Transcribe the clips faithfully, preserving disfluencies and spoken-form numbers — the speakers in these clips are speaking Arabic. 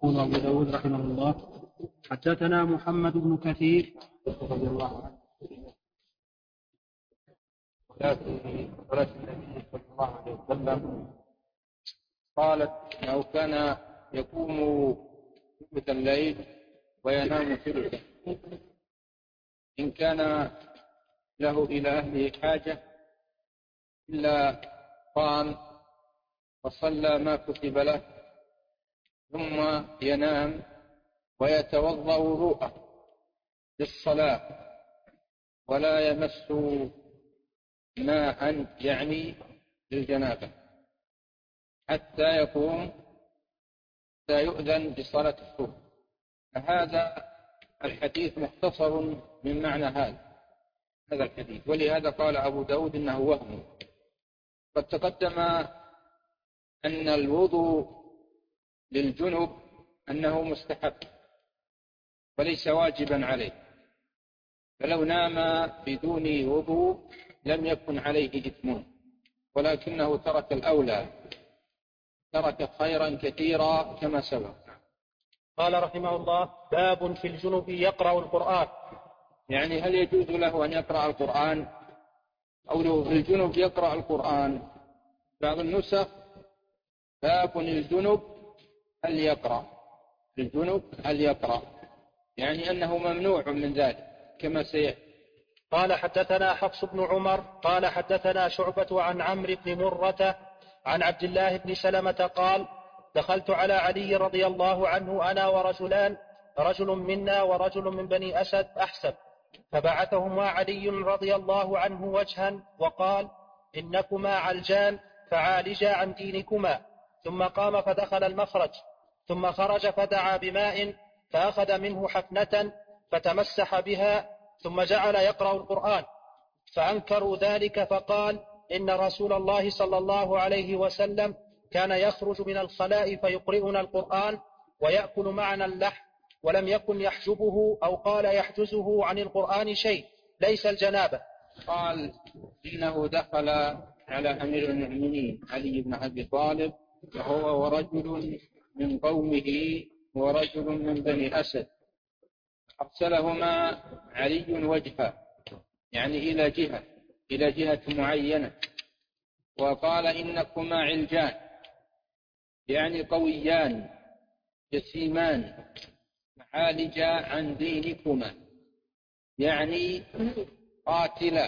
يقول أبو داود رحمه الله: حدثنا محمد بن كثير رضي الله عنه صلاة النبي صلى الله عليه وسلم قالت أنه كان يقوم ثلث الليل وينام ثلثه، إن كان له إلى أهله حاجة إلا قام وصلى ما كتب له ثم ينام ويتوضأ وضوءه للصلاة ولا يمس ماء يعني للجنابة حتى يقوم حتى يؤذن بصلاة الصبح. هذا الحديث مختصر من معنى هذا هذا الحديث، ولهذا قال أبو داود إنه وهم. قد تقدم أن الوضوء للجنب أنه مستحب وليس واجبا عليه، فلو نام بدون وضوء لم يكن عليه إثم، ولكنه ترك الأولى، ترك خيرا كثيرا كما سبق. قال رحمه الله: باب في الجنب يقرأ القرآن. يعني هل يجوز له أن يقرأ القرآن أو لو في الجنب يقرأ القرآن؟ بعض النسخ باب الجنب هل يقرأ الجنب هل يقرأ، يعني أنه ممنوع من ذلك كما سيأتي. قال حدثنا حفص بن عمر قال حدثنا شعبة عن عمرو بن مرة عن عبد الله بن سلمة قال: دخلت على علي رضي الله عنه أنا ورجلان، رجل منا ورجل من بني أسد أحسب، فبعثهما علي رضي الله عنه وجها وقال: إنكما علجان فعالجا عن دينكما. ثم قام فدخل المخرج، ثم خرج فدعا بماء فأخذ منه حفنة فتمسح بها، ثم جعل يقرأ القرآن، فأنكروا ذلك فقال: إن رسول الله صلى الله عليه وسلم كان يخرج من الخلاء فيقرئنا القرآن ويأكل معنا اللحم، ولم يكن يحجبه أو قال يحجزه عن القرآن شيء ليس الجنابة. قال: إنه دخل على أمير المؤمنين علي بن أبي طالب وهو ورجل من قومه ورجل من بني أسد، أرسلهما علي وجها يعني إلى جهة إلى جهة معينة، وقال: إنكما علجان يعني قويان جسيمان معالجا عن دينكما، يعني قاتلا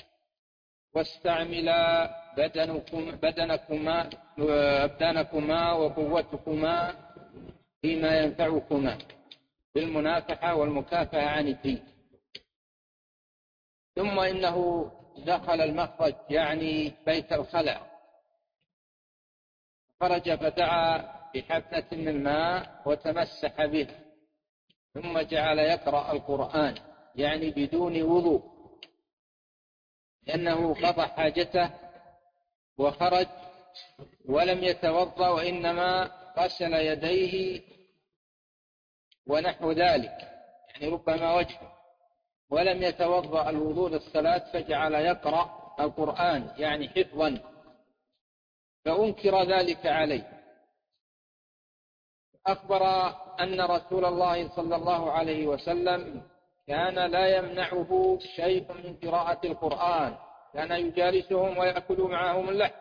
واستعملا بدنكم بدنكما أبدانكما وقوتكما فيما ينفعكما بالمنافحة والمكافأة عن الدين. ثم إنه دخل المخرج يعني بيت الخلاء، خرج فدعا بحفنة من ماء وتمسح به، ثم جعل يقرأ القرآن يعني بدون وضوء، لأنه قضى حاجته وخرج ولم يتوضأ وإنما غسل يديه ونحو ذلك، يعني ربما وجهه، ولم يتوضأ الوضوء للصلاة، فجعل يقرأ القرآن يعني حفظا، فأنكر ذلك عليه. أخبر أن رسول الله صلى الله عليه وسلم كان لا يمنعه شيء من قراءة القرآن، كان يجالسهم ويأكل معهم اللحم،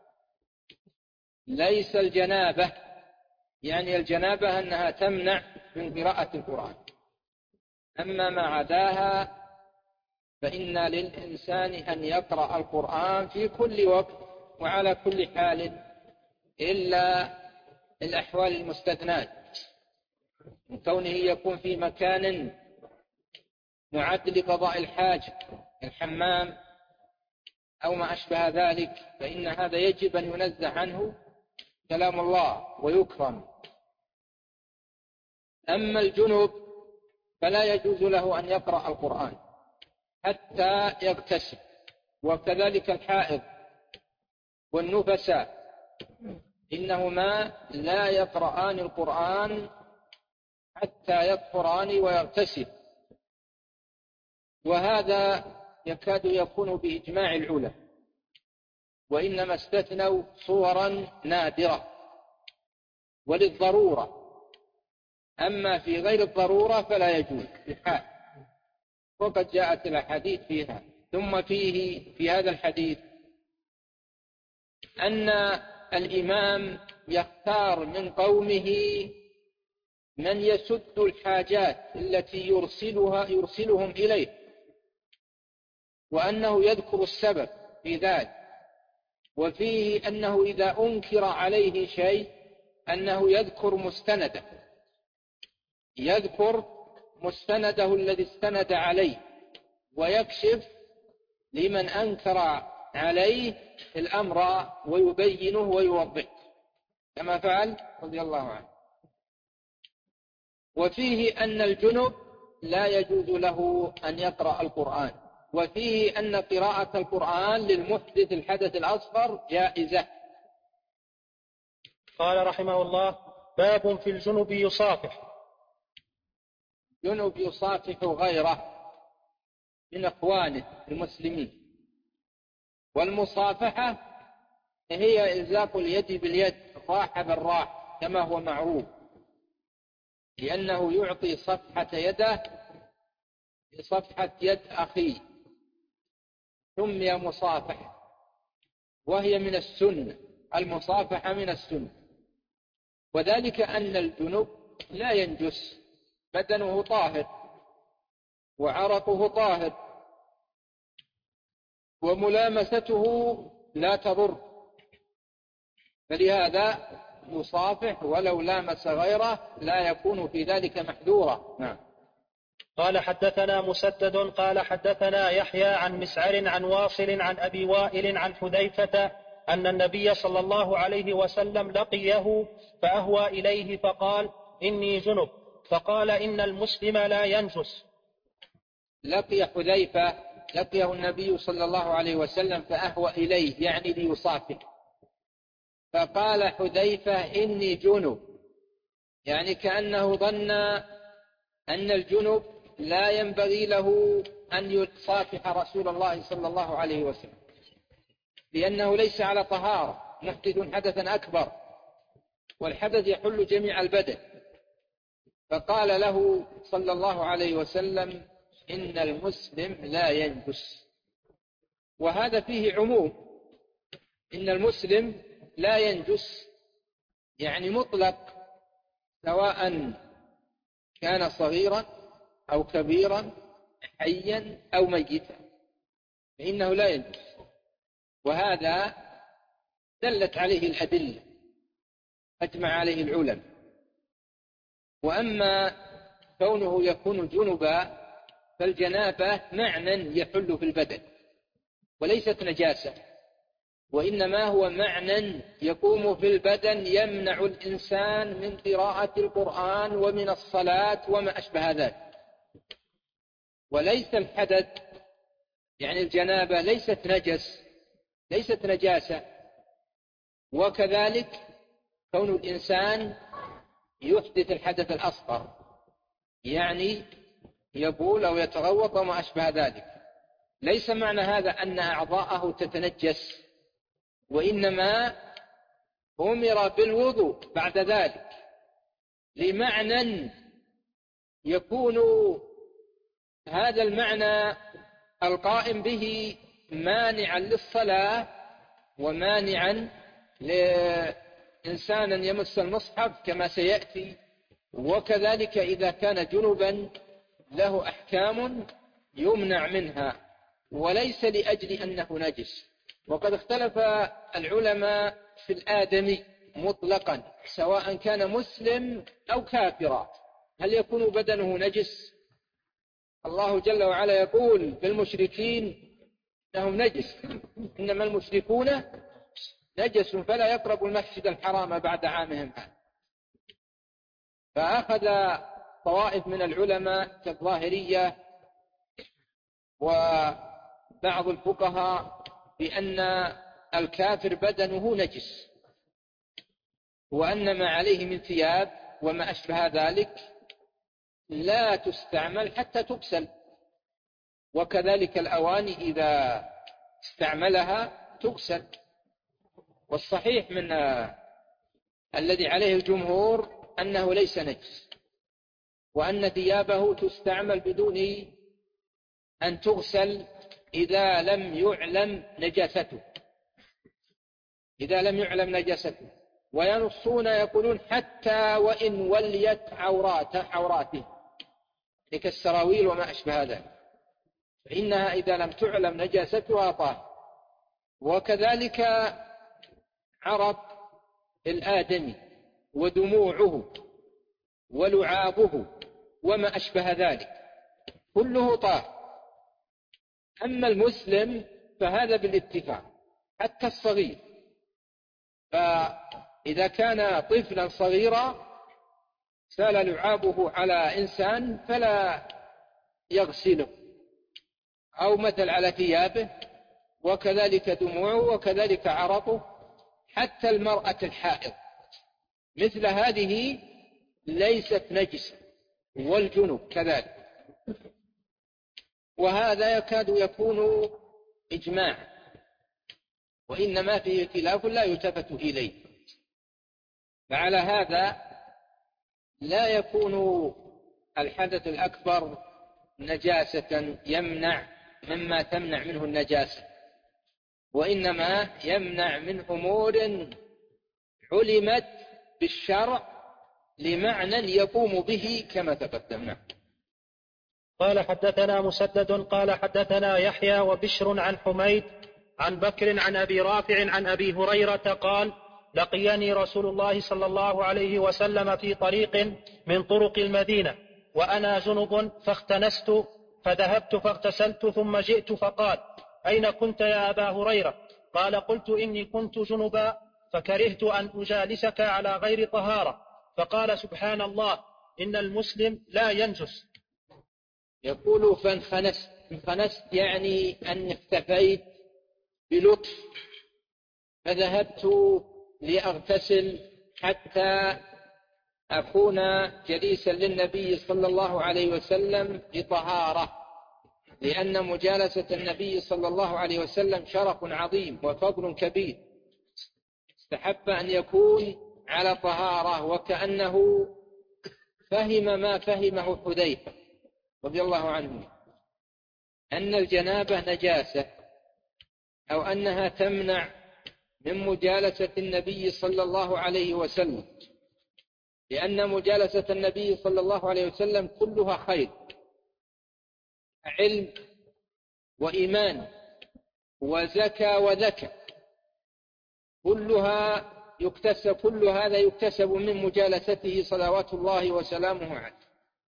ليس الجنابة، يعني الجنابة أنها تمنع من قراءة القرآن، أما ما عداها فإن للإنسان أن يقرأ القرآن في كل وقت وعلى كل حال إلا الأحوال المستثنات، من كونه يكون في مكان معد لقضاء الحاجة الحمام أو ما أشبه ذلك، فإن هذا يجب أن ينزه عنه كلام الله ويكرم. أما الجنوب فلا يجوز له أن يقرأ القرآن حتى يغتسل، وكذلك الحائض والنفساء إنهما لا يقرآن القرآن حتى يطهران ويغتسل، وهذا يكاد يكون بإجماع العلماء، وإنما استثنوا صورا نادرة وللضرورة، أما في غير الضرورة فلا يجوز بحال، وقد جاءت الأحاديث فيها. ثم فيه في هذا الحديث أن الإمام يختار من قومه من يسد الحاجات التي يرسلها يرسلهم إليه، وأنه يذكر السبب في ذلك. وفيه أنه إذا أنكر عليه شيء أنه يذكر مستنده يذكر مستنده الذي استند عليه، ويكشف لمن أنكر عليه الأمر ويبينه ويوضحه كما فعل رضي الله عنه. وفيه أن الجنب لا يجوز له أن يقرأ القرآن، وفيه أن قراءة القرآن للمحدث الحدث الأصغر جائزة. قال رحمه الله: باب في الجنب يصافح. جنب يصافح غيره من أخوانه المسلمين. والمصافحة هي إلزاق اليد باليد، راح بالراح كما هو معروف، لأنه يعطي صفحة يده بصفحة يد أخيه، سمي مصافحة، وهي من السنة. المصافحة من السنة، وذلك أن الجنب لا ينجس، بدنه طاهر وعرقه طاهر، وملامسته لا تضر، فلهذا يصافح ولو لامس غيره لا يكون في ذلك محذورا. نعم. قال حدثنا مسدد قال حدثنا يحيى عن مسعر عن واصل عن أبي وائل عن حذيفة أن النبي صلى الله عليه وسلم لقيه فأهوى إليه فقال: إني جنب، فقال: إن المسلم لا ينجس. لقي حذيفة لقيه النبي صلى الله عليه وسلم فأهوى إليه، يعني ليصافح، فقال حذيفة: إني جنب، يعني كأنه ظن أن الجنب لا ينبغي له أن يصافح رسول الله صلى الله عليه وسلم، لأنه ليس على طهارة، محدث حدثا أكبر، والحدث يحل جميع البدن. فقال له صلى الله عليه وسلم: إن المسلم لا ينجس. وهذا فيه عموم، إن المسلم لا ينجس يعني مطلق، سواء كان صغيرا أو كبيرا، حيا أو ميتا، فإنه لا ينجس. وهذا دلت عليه الأدلة، أجمع عليه العلماء. وأما كونه يكون جنبا فالجنابة معنى يحل في البدن وليست نجاسة، وإنما هو معنى يقوم في البدن يمنع الإنسان من قراءة القرآن ومن الصلاة وما أشبه ذلك، وليس الحدث، يعني الجنابة ليست نجس، ليست نجاسة. وكذلك كون الإنسان يحدث الحدث الأصغر، يعني يبول أو يتغوط وما أشبه ذلك، ليس معنى هذا أن أعضاءه تتنجس، وإنما أمر بالوضوء بعد ذلك لمعنى يكون هذا المعنى القائم به مانعا للصلاة ومانعا لإنسان يمس المصحف كما سيأتي. وكذلك إذا كان جنبا له أحكام يمنع منها، وليس لأجل أنه نجس. وقد اختلف العلماء في الآدمي مطلقا سواء كان مسلم أو كافرا، هل يكون بدنه نجس؟ الله جل وعلا يقول بالمشركين إنهم نجس، إنما المشركون نجس فلا يقربوا المسجد الحرام بعد عامهم هذا. فأخذ طوائف من العلماء كالظاهرية وبعض الفقهاء بأن الكافر بدنه نجس، وأن ما عليه من ثياب وما أشبه ذلك لا تستعمل حتى تغسل، وكذلك الأواني إذا استعملها تغسل. والصحيح من الذي عليه الجمهور أنه ليس نجس، وأن ثيابه تستعمل بدون أن تغسل إذا لم يعلم نجاسته إذا لم يعلم نجاسته وينصون يقولون حتى وإن وليت عوراته عوراته كالسراويل وما أشبه ذلك فإنها إذا لم تعلم نجاستها طاهرة. وكذلك عرق الآدمي ودموعه ولعابه وما أشبه ذلك كله طاهر. أما المسلم فهذا بالاتفاق حتى الصغير، فإذا كان طفلا صغيرا سال لعابه على إنسان فلا يغسله، أو مثل على ثيابه، وكذلك دموعه وكذلك عرقه. حتى المرأة الحائض مثل هذه ليست نجسة، والجنوب كذلك. وهذا يكاد يكون إجماع، وإنما فيه خلاف لا يلتفت إليه. فعلى هذا لا يكون الحدث الأكبر نجاسة يمنع مما تمنع منه النجاسة، وإنما يمنع من أمور علمت بالشرع لمعنى يقوم به كما تقدمنا. قال حدثنا مسدد قال حدثنا يحيى وبشر عن حميد عن بكر عن أبي رافع عن أبي هريرة قال: لقيني رسول الله صلى الله عليه وسلم في طريق من طرق المدينة وأنا جنب فاختنست فذهبت فاغتسلت ثم جئت فقال: أين كنت يا أبا هريرة؟ قال: قلت إني كنت جنبا فكرهت أن أجالسك على غير طهارة. فقال: سبحان الله، إن المسلم لا ينجس. يقول فانخنست، انخنست يعني أن اختفيت بلطف، فذهبت لأغتسل حتى أكون جليسا للنبي صلى الله عليه وسلم بطهارة، لأن مجالسة النبي صلى الله عليه وسلم شرف عظيم وفضل كبير، استحب أن يكون على طهارة. وكأنه فهم ما فهمه حذيفة رضي الله عنه، أن الجنابة نجاسة، أو أنها تمنع من مجالسة النبي صلى الله عليه وسلم، لأن مجالسة النبي صلى الله عليه وسلم كلها خير، علم وإيمان وزكاة وذكاء، كلها يكتسب، كل هذا يكتسب من مجالسته صلوات الله وسلامه عليه.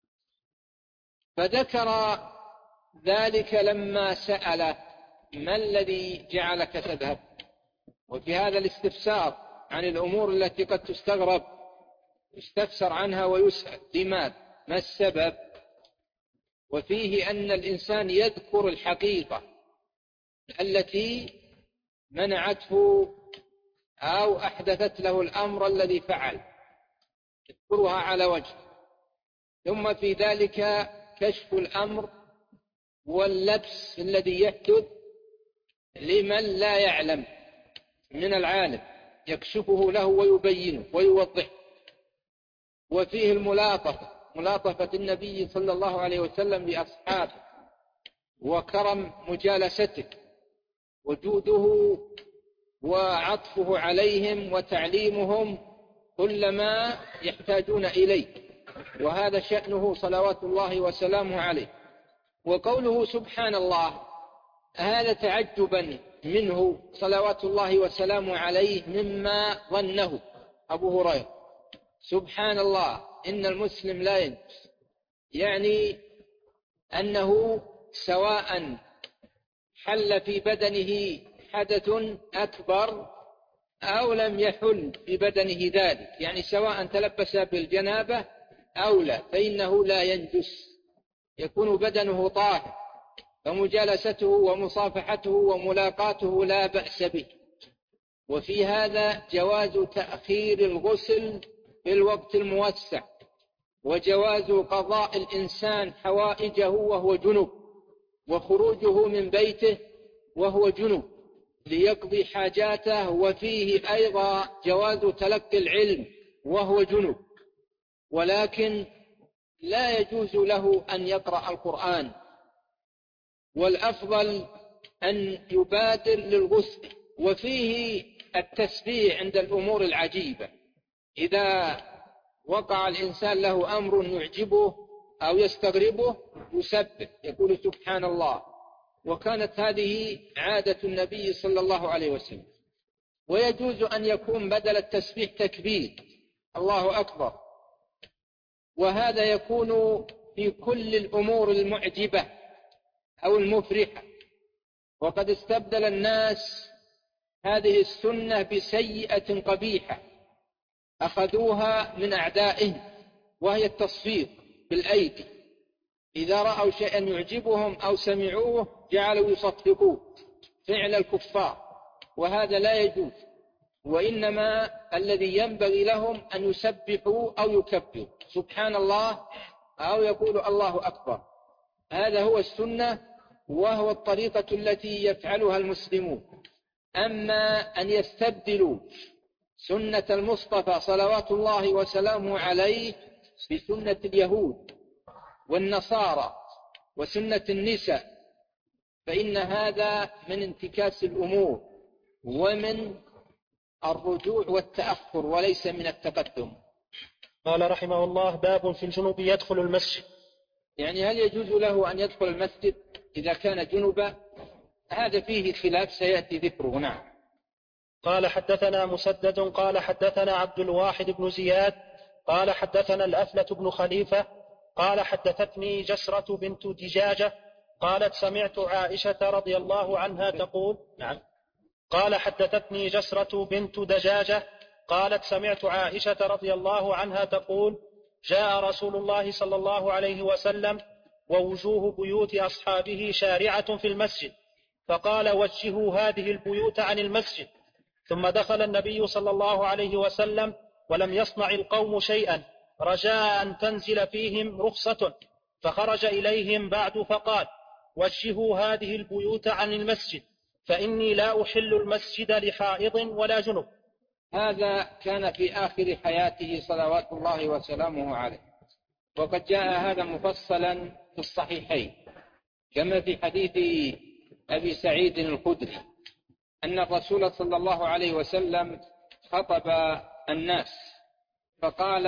فذكر ذلك لما سأل: ما الذي جعلك تذهب؟ وفي هذا الاستفسار عن الأمور التي قد تستغرب يستفسر عنها ويسأل: لماذا؟ ما السبب؟ وفيه أن الإنسان يذكر الحقيقة التي منعته أو أحدثت له الأمر الذي فعل، يذكرها على وجه، ثم في ذلك كشف الأمر واللبس الذي يحدث لمن لا يعلم من العالم، يكشفه له ويبينه ويوضحه. وفيه الملاطفة، ملاطفة النبي صلى الله عليه وسلم لأصحابه، وكرم مجالسته، وجوده وعطفه عليهم وتعليمهم كل ما يحتاجون إليه، وهذا شأنه صلوات الله وسلامه عليه. وقوله سبحان الله هذا تعجبا منه صلوات الله وسلامه عليه مما ظنه أبو هريرة. سبحان الله إن المسلم لا ينجس، يعني أنه سواء حل في بدنه حدث أكبر أو لم يحل في بدنه ذلك، يعني سواء تلبس بالجنابة أو لا، فإنه لا ينجس، يكون بدنه طاهر، فمجالسته ومصافحته وملاقاته لا بأس به. وفي هذا جواز تأخير الغسل في الوقت الموسع، وجواز قضاء الإنسان حوائجه وهو جنب، وخروجه من بيته وهو جنب ليقضي حاجاته. وفيه أيضا جواز تلقي العلم وهو جنب، ولكن لا يجوز له أن يقرأ القرآن، والأفضل أن يبادر للغسل. وفيه التسبيح عند الأمور العجيبة، إذا وقع الإنسان له أمر يعجبه أو يستغربه يسبح، يقول سبحان الله. وكانت هذه عادة النبي صلى الله عليه وسلم. ويجوز أن يكون بدل التسبيح تكبير، الله أكبر، وهذا يكون في كل الأمور المعجبة أو المفرحة. وقد استبدل الناس هذه السنة بسيئة قبيحة أخذوها من أعدائهم، وهي التصفيق بالأيدي. إذا رأوا شيئا يعجبهم أو سمعوه جعلوا يصفقوه، فعل الكفار، وهذا لا يجوز. وإنما الذي ينبغي لهم أن يسبحوا أو يكبروا سبحان الله أو يقولوا الله أكبر. هذا هو السنة، وهو الطريقة التي يفعلها المسلمون. أما أن يستبدلوا سنة المصطفى صلوات الله وسلامه عليه بسنة اليهود والنصارى وسنة النساء، فإن هذا من انتكاس الأمور ومن الرجوع والتأخر وليس من التقدم. قال رحمه الله: باب في الجنوب يدخل المسجد. يعني هل يجوز له أن يدخل المسجد إذا كان جنبا؟ هذا فيه خلاف سيأتي ذكره. نعم. قال حدثنا مسدد قال حدثنا عبد الواحد بن زياد قال حدثنا الأفلة بن خليفة قال حدثتني جسرة بنت دجاجة قالت سمعت عائشة رضي الله عنها تقول نعم قال حدثتني جسرة بنت دجاجة قالت سمعت عائشة رضي الله عنها تقول: جاء رسول الله صلى الله عليه وسلم ووجوه بيوت أصحابه شارعة في المسجد، فقال: وجهوا هذه البيوت عن المسجد. ثم دخل النبي صلى الله عليه وسلم ولم يصنع القوم شيئا رجاء أن تنزل فيهم رخصة، فخرج إليهم بعد فقال: وجهوا هذه البيوت عن المسجد، فإني لا أحل المسجد لحائض ولا جنب. هذا كان في آخر حياته صلوات الله وسلامه عليه، وقد جاء هذا مفصلا في الصحيحين، كما في حديث أبي سعيد الخدري أن الرسول صلى الله عليه وسلم خطب الناس فقال: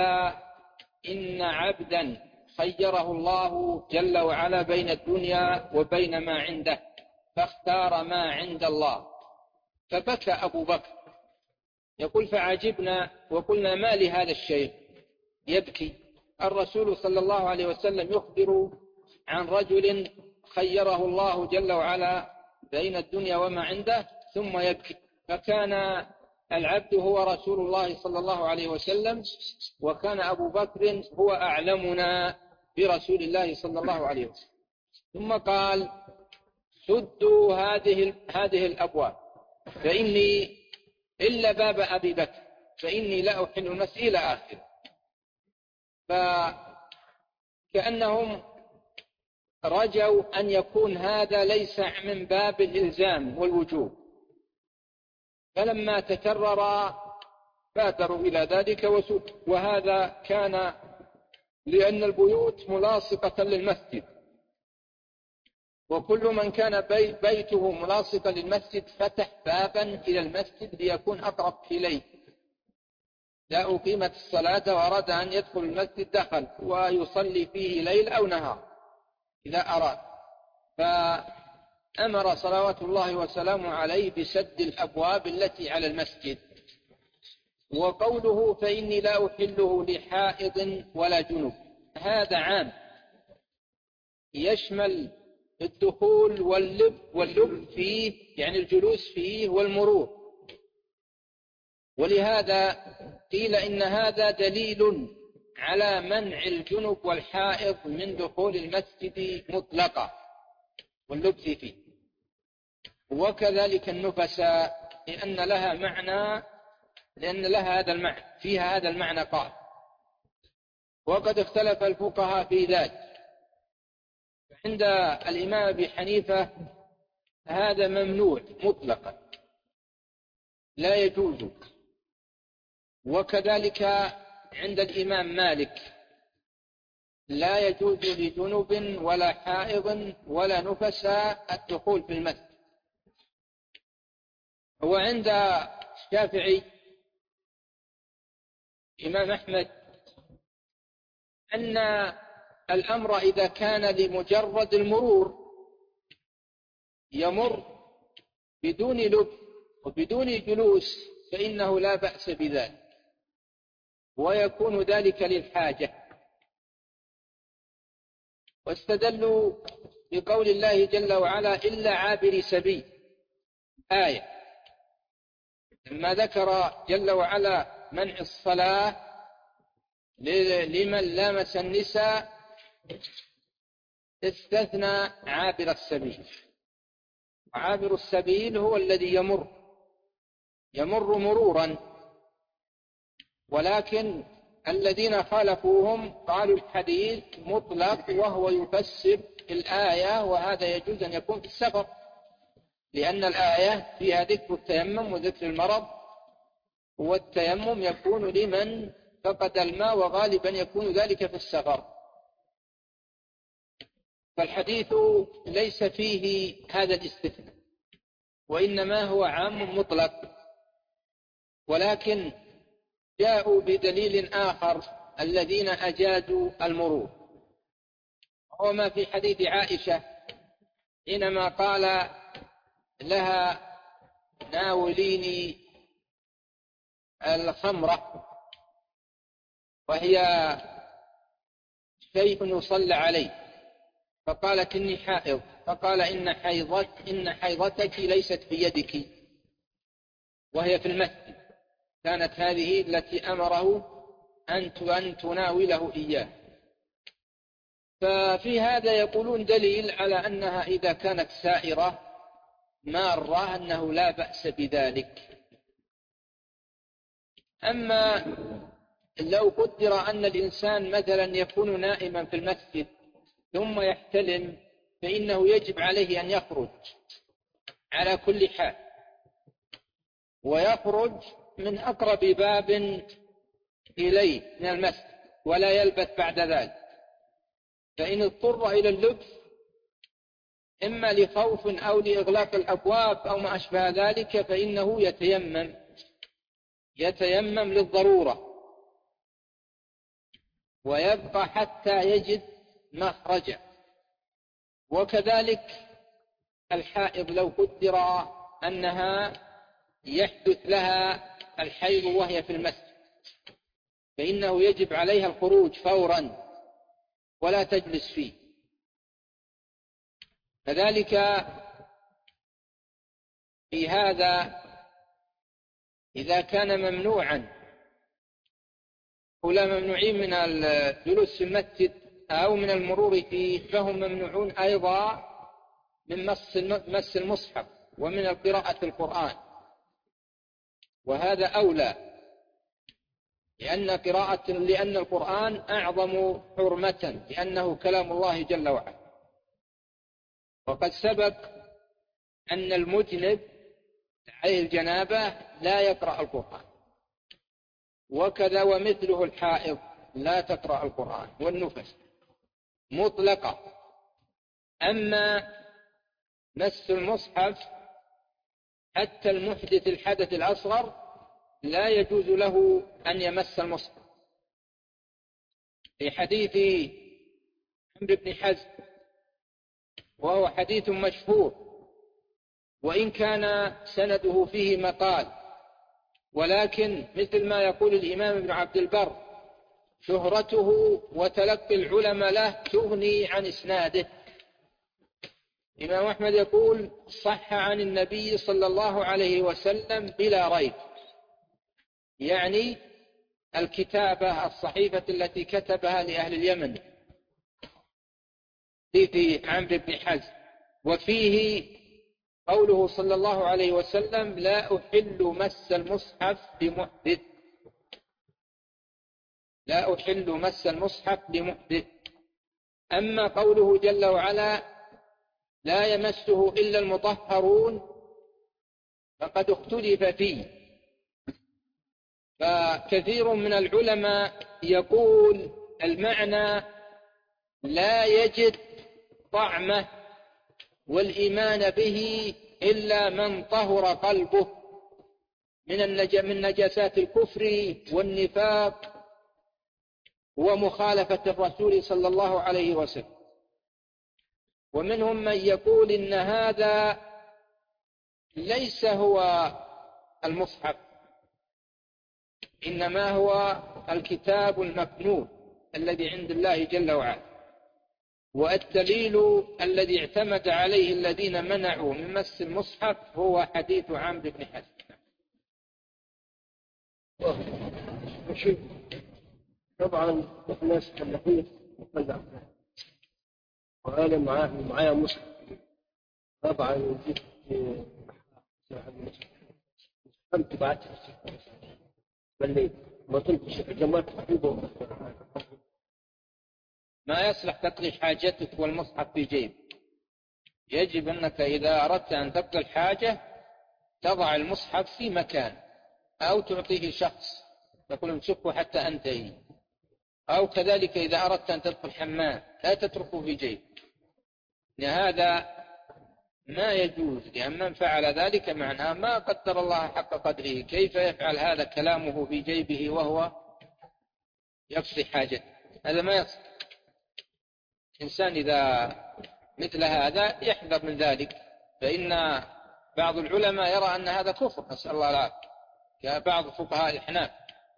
إن عبدا خيره الله جل وعلا بين الدنيا وبين ما عنده، فاختار ما عند الله. فبكى أبو بكر، يقول: فعجبنا وقلنا: ما لهذا الشيخ يبكي؟ الرسول صلى الله عليه وسلم يخبر عن رجل خيره الله جل وعلا بين الدنيا وما عنده ثم يبكي. فكان العبد هو رسول الله صلى الله عليه وسلم، وكان أبو بكر هو أعلمنا برسول الله صلى الله عليه وسلم. ثم قال: سدوا هذه هذه الأبواب فإني إلا باب أبي بكر فإني لا أحل المسجد إلى آخره. فكأنهم رجوا أن يكون هذا ليس من باب الإلزام والوجوب، فلما تكرر بادروا إلى ذلك وسدوا. وهذا كان لأن البيوت ملاصقة للمسجد، وكل من كان بيته ملاصقا للمسجد فتح بابا إلى المسجد ليكون أقرب إليه. إذا أقيمت الصلاة وأراد أن يدخل المسجد دخل ويصلي فيه ليل أو نهار إذا أراد. فأمر صلوات الله وسلامه عليه بسد الأبواب التي على المسجد. وقوله: فإني لا أحله لحائض ولا جنب، هذا عام يشمل الدخول واللب واللب فيه، يعني الجلوس فيه والمرور. ولهذا قيل إن هذا دليل على منع الجنب والحائض من دخول المسجد مطلقا واللبث فيه، وكذلك النفساء لأن لها معنى لأن لها هذا المعنى فيها هذا المعنى. قال: وقد اختلف الفقهاء في ذلك. عند الإمام أبي حنيفة هذا ممنوع مطلقا لا يجوز، وكذلك عند الإمام مالك لا يجوز لجنب ولا حائض ولا نفساء الدخول في المسجد. هو عند الشافعي إمام أحمد أن الأمر إذا كان لمجرد المرور يمر بدون لب وبدون جلوس فإنه لا بأس بذلك، ويكون ذلك للحاجة. واستدلوا بقول الله جل وعلا إلا عابر سبيل آية، لما ذكر جل وعلا منع الصلاة لمن لامس النساء استثنى عابر السبيل. عابر السبيل هو الذي يمر يمر مرورا، ولكن الذين خالفوهم قالوا الحديث مطلق وهو يفسر الآية، وهذا يجوز أن يكون في السفر، لأن الآية فيها ذكر التيمم وذكر المرض، والتيمم يكون لمن فقد الماء، وغالبا يكون ذلك في السفر. فالحديث ليس فيه هذا الاستثناء، وإنما هو عام مطلق، ولكن جاءوا بدليل آخر الذين أجازوا المرور، وهو ما في حديث عائشة حينما قال لها ناوليني الخمرة وهي شيء يصلى عليه، فقالت إني حائض، فقال إن حيضت إن حيضتك ليست في يدك، وهي في المسجد. كانت هذه التي أمره أن تناوله إياه. ففي هذا يقولون دليل على أنها إذا كانت سائرة مارة أنه لا بأس بذلك. أما لو قدر أن الإنسان مثلا يكون نائما في المسجد ثم يحتلم، فإنه يجب عليه أن يخرج على كل حال، ويخرج من أقرب باب إليه من المسجد ولا يلبث بعد ذلك. فإن اضطر إلى اللبث إما لخوف أو لإغلاق الأبواب أو ما أشبه ذلك فإنه يتيمم يتيمم للضرورة ويبقى حتى يجد مخرجا. وكذلك الحائض لو قدر أنها يحدث لها الحيض وهي في المسجد فإنه يجب عليها الخروج فورا ولا تجلس فيه. كذلك في هذا إذا كان ممنوعا ولا ممنوعين من الجلوس في المسجد أو من المرور فيه فهم ممنوعون أيضا من مس المصحف ومن قراءة القرآن، وهذا أولى، لأن قراءة لأن القرآن أعظم حرمة لأنه كلام الله جل وعلا. وقد سبق أن المجنب عليه الجنابة لا يقرأ القرآن، وكذا ومثله الحائض لا تقرأ القرآن والنفس مطلقة. أما مس المصحف حتى المحدث الحدث الأصغر لا يجوز له أن يمس المصحف، في حديث عمرو بن حزم، وهو حديث مشهور وإن كان سنده فيه مقال، ولكن مثل ما يقول الإمام ابن عبد البر شهرته وتلقي العلماء له تغني عن إسناده. الإمام أحمد يقول صح عن النبي صلى الله عليه وسلم بلا ريب، يعني الكتابة الصحيفة التي كتبها لأهل اليمن في عمرو بن حزم، وفيه قوله صلى الله عليه وسلم لا أحل مس المصحف لمحدث لا أحل مس المصحف لمحدث. أما قوله جل وعلا لا يمسه إلا المطهرون فقد اختلف فيه، فكثير من العلماء يقول المعنى لا يجد طعمه والإيمان به إلا من طهر قلبه من النج... من نجاسات الكفر والنفاق ومخالفة الرسول صلى الله عليه وسلم. ومنهم من يقول إن هذا ليس هو المصحف، إنما هو الكتاب المكنون الذي عند الله جل وعلا، والدليل الذي اعتمد عليه الذين منعوا من مس المصحف هو حديث عمرو بن حزم. طبعا الناس كالنحيف وقلع وأنا معاه معايا مصحف، طبعا جيت فهمت بعد بليت ما تلبس جمال تحبه. ما يصلح تقضي حاجتك والمصحف في جيب. يجب أنك إذا أردت أن تقضي الحاجة تضع المصحف في مكان، أو تعطيه شخص تقول امسكه حتى أنتهي، أو كذلك إذا أردت أن تدخل الحمام لا تتركه في جيب، لهذا ما يجوز. لأن من فعل ذلك معناه ما قدر الله حق قدره. كيف يفعل هذا كلامه في جيبه وهو يقضي حاجته؟ هذا ما يصح. الإنسان إذا مثل هذا يحذر من ذلك، فإن بعض العلماء يرى أن هذا كفر، نسأل الله العافية، كبعض فقهاء الحناف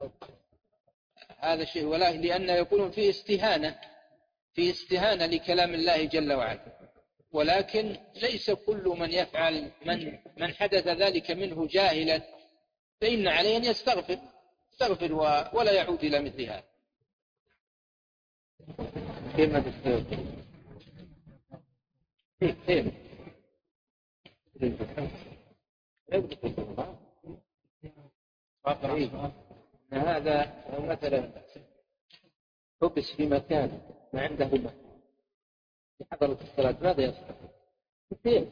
هذا الشيء، ولا لأنه يكون فيه استهانة فيه استهانة لكلام الله جل وعلا. ولكن ليس كل من يفعل من من حدث ذلك منه جاهلا فإن عليه أن يستغفر يستغفر ولا يعود إلى مثل هذا. كيف تستغفر؟ كيف هذا مثلا حبس في مكان ما عنده مكان في حضرة الصلاة ماذا يصنع؟ كيف؟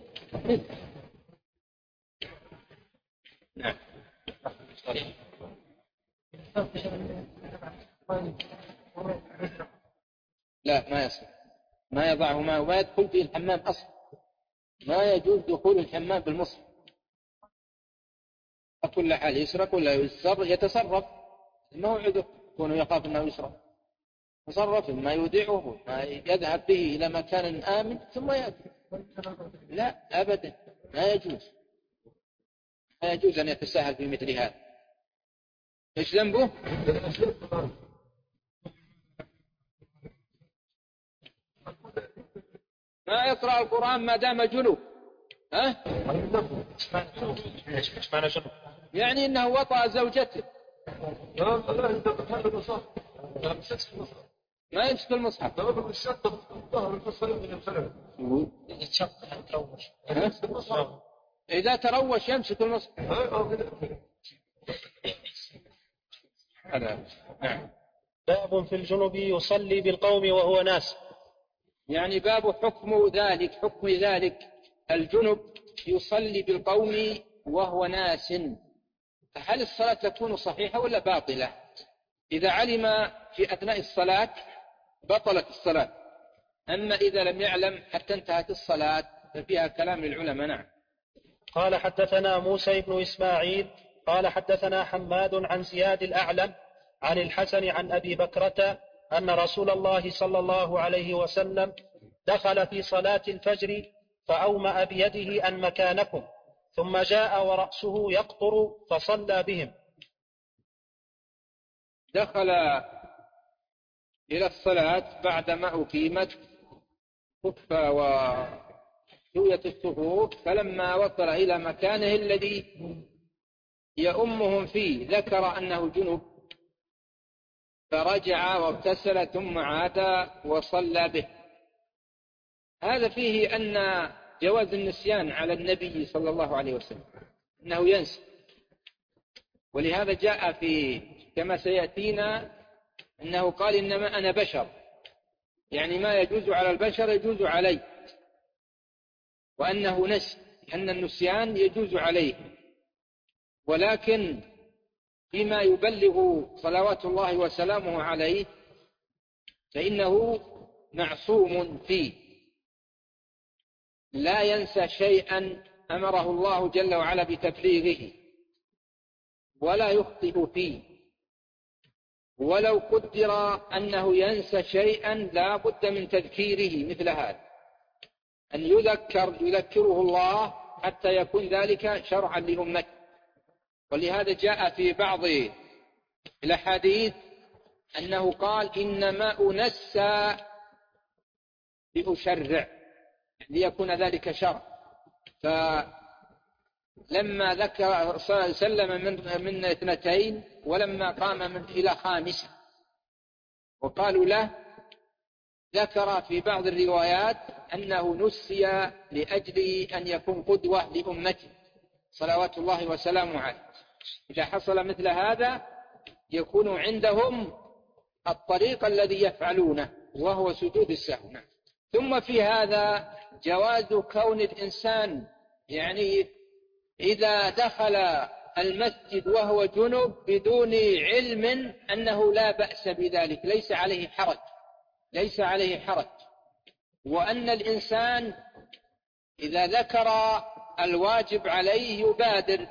نعم. لا ما يصنع، ما يضعه معه وما يدخل فيه الحمام أصلا. ما يجوز دخول الحمام بالمصحف. كل حال يسرق ولا يتصرف الموعد كونه يخاف أنه يسرق، تصرف ما يودعه ما يذهب به إلى مكان آمن ثم يأتي. لا أبدا ما يجوز، ما يجوز أن يتساهل في مثل هذا. إيش ذنبه؟ ما يقرأ القرآن ما دام جنوب. ها؟ يعني إنه وطأ زوجته ما يمسك المصحف. إذا تروش يمسك المصحف. نعم. باب في الجنب يصلي بالقوم وهو ناس. يعني باب حكم ذلك حكم ذلك الجنب يصلي بالقوم وهو ناس. هل الصلاة تكون صحيحة ولا باطلة؟ إذا علم في أثناء الصلاة بطلت الصلاة، أما إذا لم يعلم حتى انتهت الصلاة ففيها كلام للعلماء. نعم. قال حدثنا موسى بن إسماعيل قال حدثنا حماد عن زياد الأعلم عن الحسن عن أبي بكرة أن رسول الله صلى الله عليه وسلم دخل في صلاة الفجر فأومأ بيده أن مكانكم، ثم جاء ورأسه يقطر فصلى بهم. دخل إلى الصلاة بعدما أقيمت خطبة وسوية الصفوف، فلما وصل إلى مكانه الذي يؤمهم فيه ذكر أنه جنب فرجع واغتسل ثم عاد وصلى به. هذا فيه أن جواز النسيان على النبي صلى الله عليه وسلم، أنه ينسى، ولهذا جاء في كما سيأتينا أنه قال إنما أنا بشر، يعني ما يجوز على البشر يجوز علي، وأنه نسي أن النسيان يجوز عليه، ولكن فيما يبلغ صلوات الله وسلامه عليه فإنه معصوم فيه، لا ينسى شيئا أمره الله جل وعلا بتبليغه، ولا يخطئ فيه. ولو قدر أنه ينسى شيئا لا بد من تذكيره، مثل هذا أن يذكر يذكره الله حتى يكون ذلك شرعا لأمته. ولهذا جاء في بعض الأحاديث أنه قال إنما أنسى لأشرع، ليكون ذلك شرع. فلما ذكر سلم من, من اثنتين، ولما قام من إلى خامسة، وقالوا له ذكر في بعض الروايات أنه نسي لأجل أن يكون قدوة لأمته صلوات الله وسلامه عليه. إذا حصل مثل هذا يكون عندهم الطريق الذي يفعلونه وهو سجود السهو. ثم في هذا جواز كون الإنسان يعني إذا دخل المسجد وهو جنب بدون علم أنه لا بأس بذلك، ليس عليه حرج، ليس عليه حرج. وأن الإنسان إذا ذكر الواجب عليه يبادر،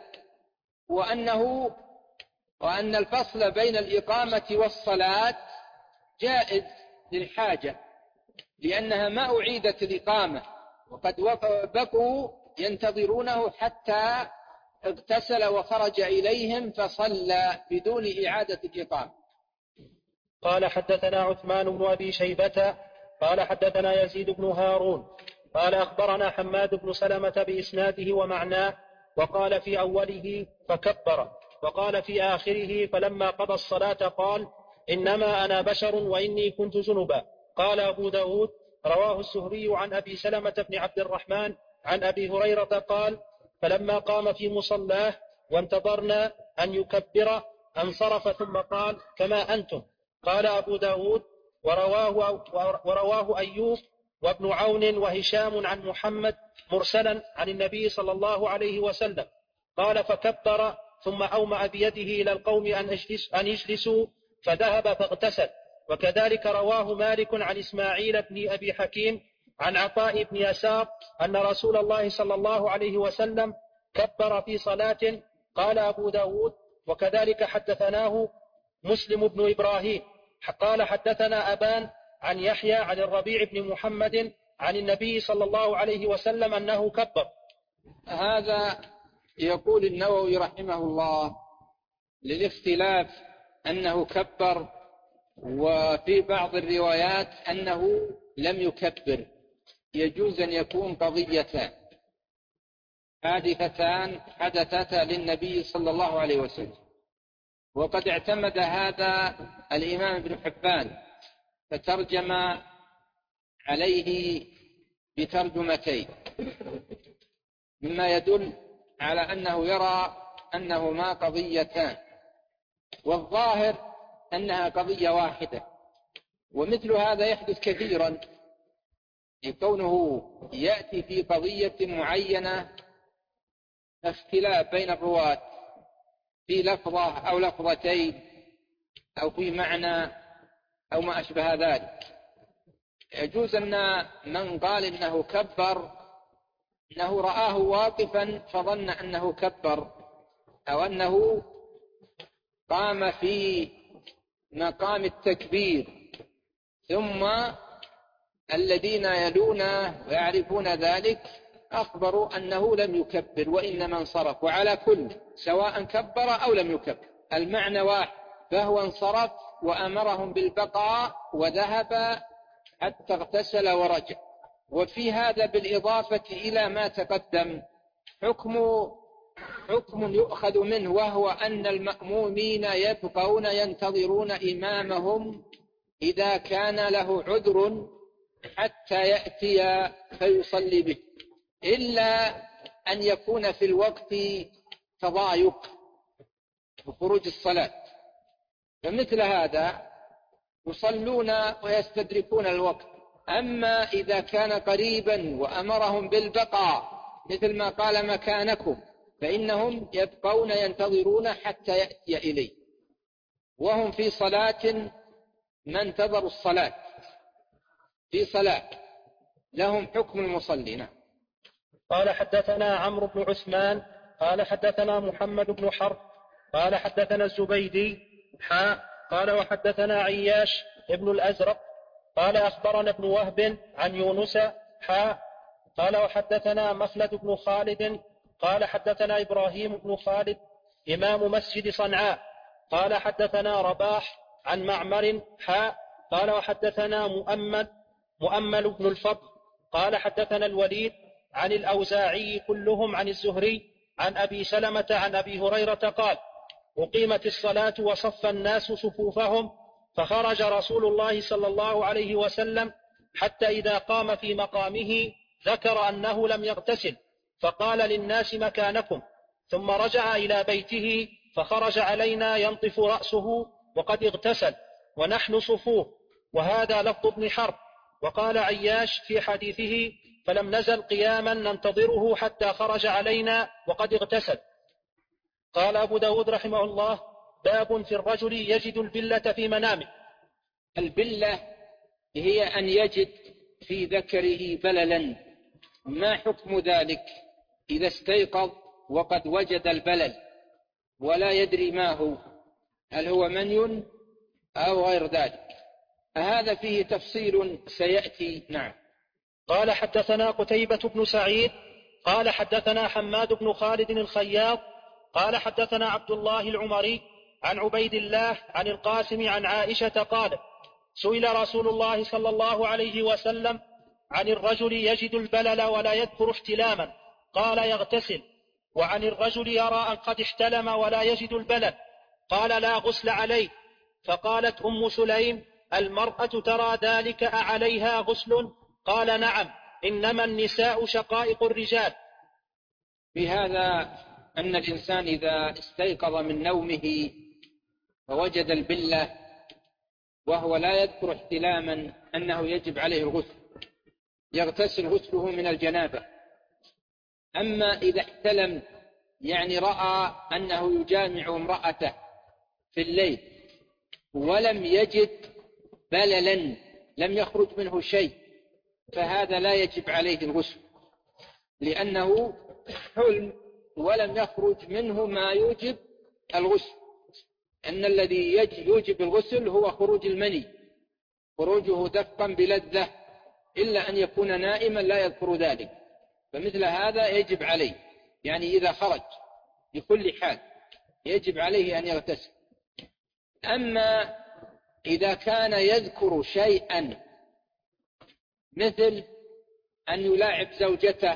وأنه وأن الفصل بين الإقامة والصلاة جائز للحاجة، لأنها ما أعيدت الإقامة، وقد بقوا ينتظرونه حتى اغتسل وخرج إليهم فصلى بدون إعادة الإقامة. قال حدثنا عثمان بن أبي شيبة قال حدثنا يزيد بن هارون قال أخبرنا حماد بن سلمة بإسناده ومعناه، وقال في أوله فكبر، وقال في آخره فلما قضى الصلاة قال إنما أنا بشر وإني كنت جنبا. قال أبو داود رواه الزهري عن أبي سلمة بن عبد الرحمن عن أبي هريرة قال فلما قام في مصلاه وانتظرنا أن يكبر انصرف ثم قال كما أنتم. قال أبو داود ورواه, ورواه أيوب وابن عون وهشام عن محمد مرسلا عن النبي صلى الله عليه وسلم قال فكبر ثم أومأ بيده إلى القوم أن, أجلس أن يجلسوا فذهب فاغتسل. وكذلك رواه مالك عن إسماعيل بن أبي حكيم عن عطاء بن يسار أن رسول الله صلى الله عليه وسلم كبر في صلاة. قال أبو داود وكذلك حدثناه مسلم بن إبراهيم قال حدثنا أبان عن يحيى عن الربيع بن محمد عن النبي صلى الله عليه وسلم أنه كبر. هذا يقول النووي رحمه الله للاختلاف أنه كبر، وفي بعض الروايات أنه لم يكبر. يجوز أن يكون قضيتان حادثتان حدثتا للنبي صلى الله عليه وسلم، وقد اعتمد هذا الإمام ابن حبان فترجم عليه بترجمتين، مما يدل على أنه يرى أنهما قضيتان، والظاهر أنها قضية واحدة. ومثل هذا يحدث كثيرا، كونه يأتي في قضية معينة اختلاف بين الرواة في لفظة أو لفظتين أو في معنى أو ما أشبه ذلك. يجوز أن من قال إنه كبر أنه رآه واقفا فظن أنه كبر، أو أنه قام في مقام التكبير ثم الذين يلونه ويعرفون ذلك أخبروا أنه لم يكبر وإنما انصرف. وعلى كل سواء كبر أو لم يكبر المعنى واحد، فهو انصرف وأمرهم بالبقاء وذهب حتى اغتسل ورجع. وفي هذا بالإضافة إلى ما تقدم حكم حكم يؤخذ منه، وهو أن المأمومين يبقون ينتظرون إمامهم إذا كان له عذر حتى يأتي فيصلي به، إلا أن يكون في الوقت تضايق وخروج الصلاة، فمثل هذا يصلون ويستدركون الوقت. أما إذا كان قريبا وأمرهم بالبقاء مثل ما قال مكانكم، فإنهم يبقون ينتظرون حتى يأتي إليه، وهم في صلاة ما انتظروا الصلاة. في صلاة لهم حكم المصلين. قال حدثنا عمرو بن عثمان قال حدثنا محمد بن حرب قال حدثنا الزبيدي حاء قال وحدثنا عياش ابن الأزرق قال أخبرنا ابن وهب عن يونس حاء قال وحدثنا مخلد بن خالد قال حدثنا إبراهيم بن خالد إمام مسجد صنعاء قال حدثنا رباح عن معمر حاء قال وحدثنا مؤمل مؤمل بن الفضل قال حدثنا الوليد عن الأوزاعي كلهم عن الزهري عن أبي سلمة عن أبي هريرة قال أقيمت الصلاة وصف الناس صفوفهم فخرج رسول الله صلى الله عليه وسلم حتى إذا قام في مقامه ذكر أنه لم يغتسل فقال للناس مكانكم ثم رجع إلى بيته فخرج علينا ينطف رأسه وقد اغتسل ونحن صفوف. وهذا لفظ ابن حرب. وقال عياش في حديثه فلم نزل قياما ننتظره حتى خرج علينا وقد اغتسل. قال أبو داود رحمه الله باب في الرجل يجد البلة في منامه. البلة هي أن يجد في ذكره بللا. ما حكم ذلك إذا استيقظ وقد وجد البلل ولا يدري ما هو، هل هو مني أو غير ذلك؟ هذا فيه تفصيل سيأتي. نعم. قال حدثنا قتيبة بن سعيد قال حدثنا حماد بن خالد الخياط قال حدثنا عبد الله العمري عن عبيد الله عن القاسم عن عائشة قال سئل رسول الله صلى الله عليه وسلم عن الرجل يجد البلل ولا يذكر احتلاما قال يغتسل، وعن الرجل يرى أن قد احتلم ولا يجد البلل قال لا غسل عليه. فقالت أم سليم المرأة ترى ذلك أعليها غسل؟ قال نعم إنما النساء شقائق الرجال. بهذا أن الإنسان إذا استيقظ من نومه ووجد البلة وهو لا يذكر احتلاما أنه يجب عليه الغسل، يغتسل غسله من الجنابة. أما إذا احتلم يعني رأى أنه يجامع امرأته في الليل ولم يجد بللا، لم يخرج منه شيء، فهذا لا يجب عليه الغسل لأنه حلم ولم يخرج منه ما يوجب الغسل. أن الذي يوجب الغسل هو خروج المني، خروجه دفقا بلذة، إلا أن يكون نائما لا يذكر ذلك، فمثل هذا يجب عليه، يعني إذا خرج بكل حال يجب عليه أن يغتسل. أما إذا كان يذكر شيئا مثل أن يلاعب زوجته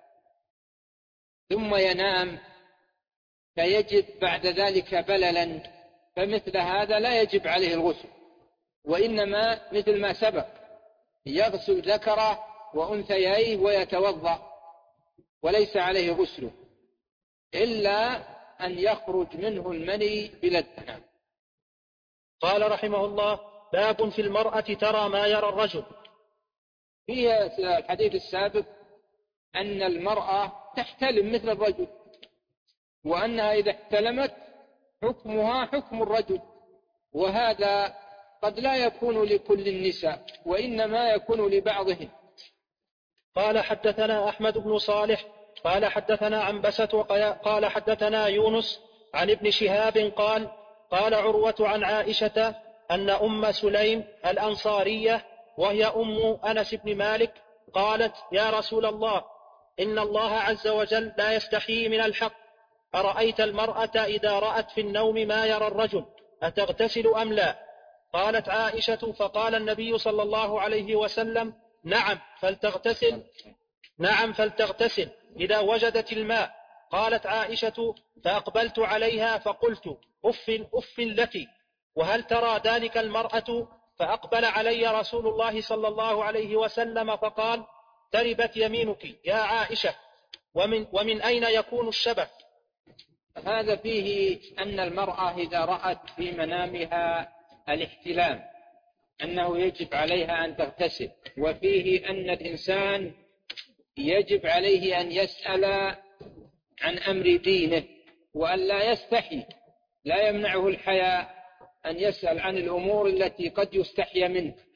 ثم ينام فيجد بعد ذلك بللا، فمثل هذا لا يجب عليه الغسل، وإنما مثل ما سبق يغسل ذكره وأنثييه ويتوضأ وليس عليه غسله إلا أن يخرج منه المني بلذة. قال رحمه الله باب في المرأة ترى ما يرى الرجل. في الحديث السابق أن المرأة تحتلم مثل الرجل، وأنها إذا احتلمت حكمها حكم الرجل، وهذا قد لا يكون لكل النساء وإنما يكون لبعضهن. قال حدثنا أحمد بن صالح قال حدثنا عنبسة قال حدثنا يونس عن ابن شهاب قال قال عروة عن عائشة أن أم سليم الأنصارية وهي أم أنس بن مالك قالت يا رسول الله إن الله عز وجل لا يستحيي من الحق، أرأيت المرأة إذا رأت في النوم ما يرى الرجل أتغتسل أم لا؟ قالت عائشة فقال النبي صلى الله عليه وسلم نعم فلتغتسل نعم فلتغتسل إذا وجدت الماء. قالت عائشة فأقبلت عليها فقلت أف أف لك، وهل ترى ذلك المرأة؟ فأقبل علي رسول الله صلى الله عليه وسلم فقال تربت يمينك يا عائشة، ومن, ومن أين يكون الشبه؟ هذا فيه أن المرأة إذا رأت في منامها الاحتلام أنه يجب عليها أن تغتسل، وفيه أن الإنسان يجب عليه أن يسأل عن أمر دينه وأن لا يستحي، لا يمنعه الحياء أن يسأل عن الأمور التي قد يستحي منه،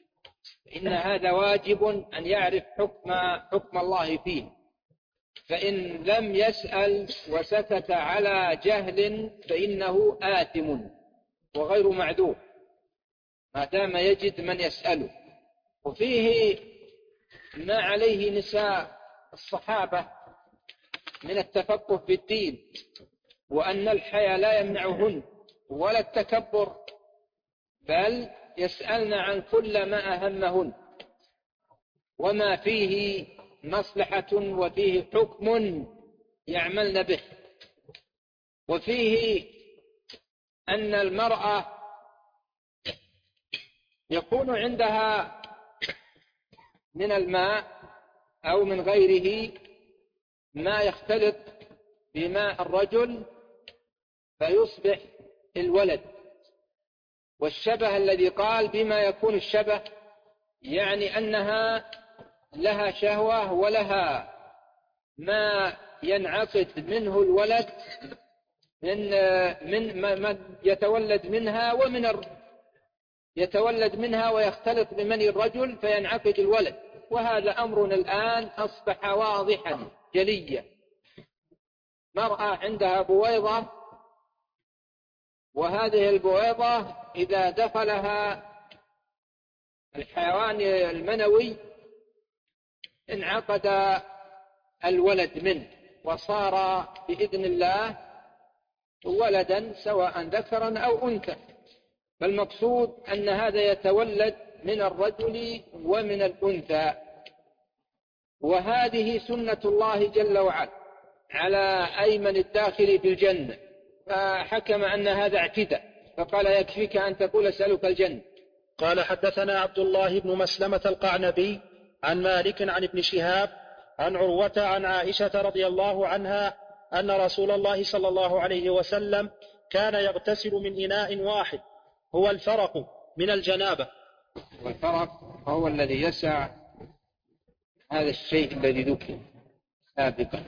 إن هذا واجب أن يعرف حكم حكم الله فيه، فإن لم يسأل وسكت على جهل فإنه آثم وغير معذور ما دام يجد من يسأله. وفيه ما عليه نساء الصحابة من التفقه في الدين، وأن الحياء لا يمنعهن ولا التكبر، بل يسألن عن كل ما أهمهن وما فيه مصلحة وفيه حكم يعملن به. وفيه أن المرأة يكون عندها من الماء أو من غيره ما يختلط بماء الرجل فيصبح الولد. والشبه الذي قال بما يكون الشبه يعني أنها لها شهوة ولها ما ينعقد منه الولد من من ما يتولد منها ومن يتولد منها ويختلط بمني الرجل فينعقد الولد. وهذا أمر الآن أصبح واضحا جليا. مرأة عندها بويضة، وهذه البويضة إذا دخلها الحيوان المنوي انعقد الولد منه وصار بإذن الله ولدا سواء ذكرا أو أنثى. فالمقصود أن هذا يتولد من الرجل ومن الأنثى، وهذه سنة الله جل وعلا على أيمن الداخل في الجنة، فحكم أن هذا اعتداء فقال يكفيك أن تقول أسألك الجنة. قال حدثنا عبد الله بن مسلمة القعنبي عن مالك عن ابن شهاب عن عروة عن عائشة رضي الله عنها أن رسول الله صلى الله عليه وسلم كان يغتسل من إناء واحد هو الفرق من الجنابة. والفرق هو الذي يسع هذا الشيء الذي ذكر سابقا.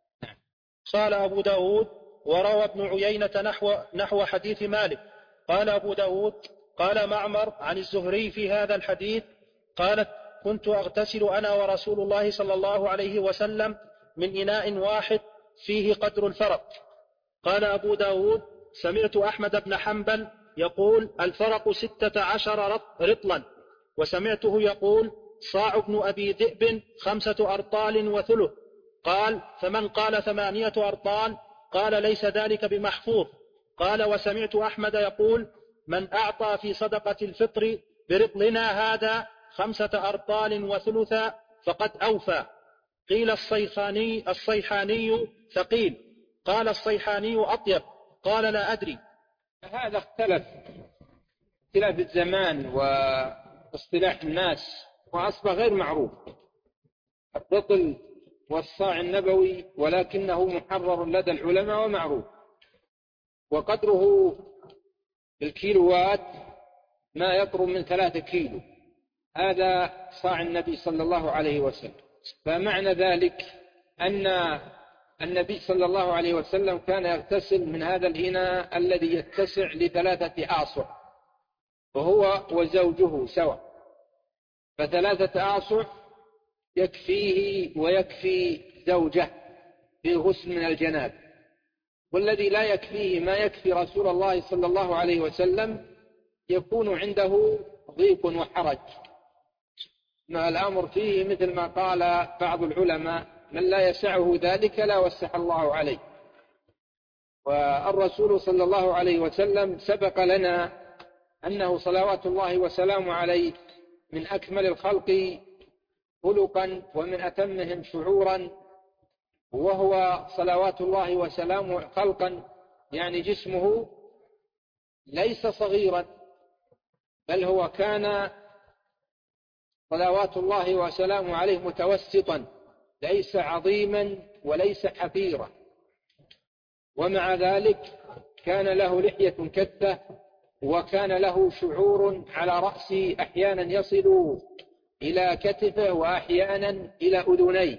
قال أبو داود وروى ابن عيينة نحو, نحو حديث مالك. قال أبو داود قال معمر عن الزهري في هذا الحديث قالت كنت أغتسل أنا ورسول الله صلى الله عليه وسلم من إناء واحد فيه قدر الفرق. قال أبو داود سمعت أحمد بن حنبل يقول الفرق ستة عشر رطلا، وسمعته يقول صاع ابن أبي ذئب خمسة أرطال وثلث. قال فمن قال ثمانية أرطال قال ليس ذلك بمحفوظ. قال وسمعت أحمد يقول من أعطى في صدقة الفطر برطلنا هذا خمسة أرطال وثلثا فقد أوفى. قيل الصيخاني الصيحاني ثقيل، قال الصيحاني أطيب، قال لا أدري. هذا اختلف اختلاف الزمان واصطلاح الناس وأصبح غير معروف الرطل والصاع النبوي، ولكنه محرر لدى العلماء ومعروف، وقدره الكيلوات ما يقرب من ثلاثة كيلو. هذا صاع النبي صلى الله عليه وسلم. فمعنى ذلك أن النبي صلى الله عليه وسلم كان يغتسل من هذا الإناء الذي يتسع لثلاثة آصع، وهو وزوجه سوا، فثلاثة آصع يكفيه ويكفي زوجه في غسل من الجناب. والذي لا يكفيه ما يكفي رسول الله صلى الله عليه وسلم يكون عنده ضيق وحرج. ما الأمر فيه مثل ما قال بعض العلماء من لا يسعه ذلك لا وسع الله عليه. والرسول صلى الله عليه وسلم سبق لنا أنه صلوات الله وسلامه عليه من أكمل الخلق خلقا ومن أتمهم شعورا، وهو صلوات الله وسلامه خلقا يعني جسمه ليس صغيرا، بل هو كان صلوات الله وسلامه عليه متوسطا ليس عظيما وليس حقيرا. ومع ذلك كان له لحية كثة، وكان له شعور على رأسه أحيانا يصل إلى كتفه وأحيانا إلى أذنيه.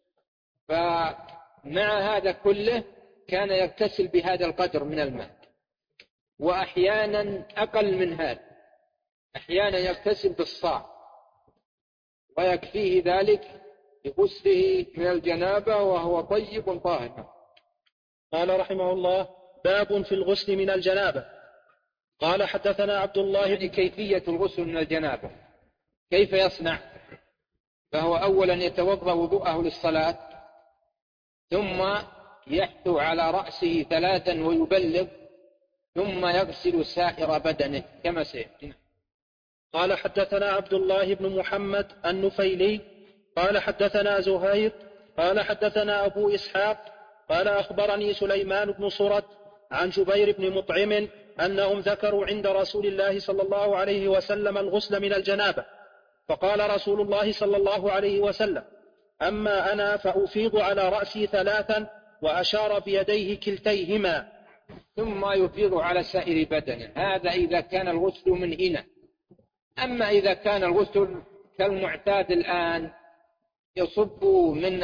فمع هذا كله كان يغتسل بهذا القدر من الماء، وأحيانا أقل من هذا، أحيانا يغتسل بالصاع ويكفيه ذلك بغسله من الجنابة وهو طيب طاهر. قال رحمه الله: باب في الغسل من الجنابة. قال حدثنا عبد الله يعني كيفية الغسل من الجنابة كيف يصنع؟ فهو أولا يتوضأ وضوءه للصلاة، ثم يحثو على رأسه ثلاثا ويبلغ، ثم يغسل سائر بدنه كما سيأتي. قال حدثنا عبد الله بن محمد النفيلي قال حدثنا زهير قال حدثنا أبو إسحاق قال أخبرني سليمان بن صرد عن جبير بن مطعم أنهم ذكروا عند رسول الله صلى الله عليه وسلم الغسل من الجنابة، فقال رسول الله صلى الله عليه وسلم: أما أنا فأفيض على رأسي ثلاثا، وأشار بيديه كلتيهما، ثم يفيض على سائر بدنه. هذا إذا كان الغسل من إناء. أما إذا كان الغسل كالمعتاد الآن يصب من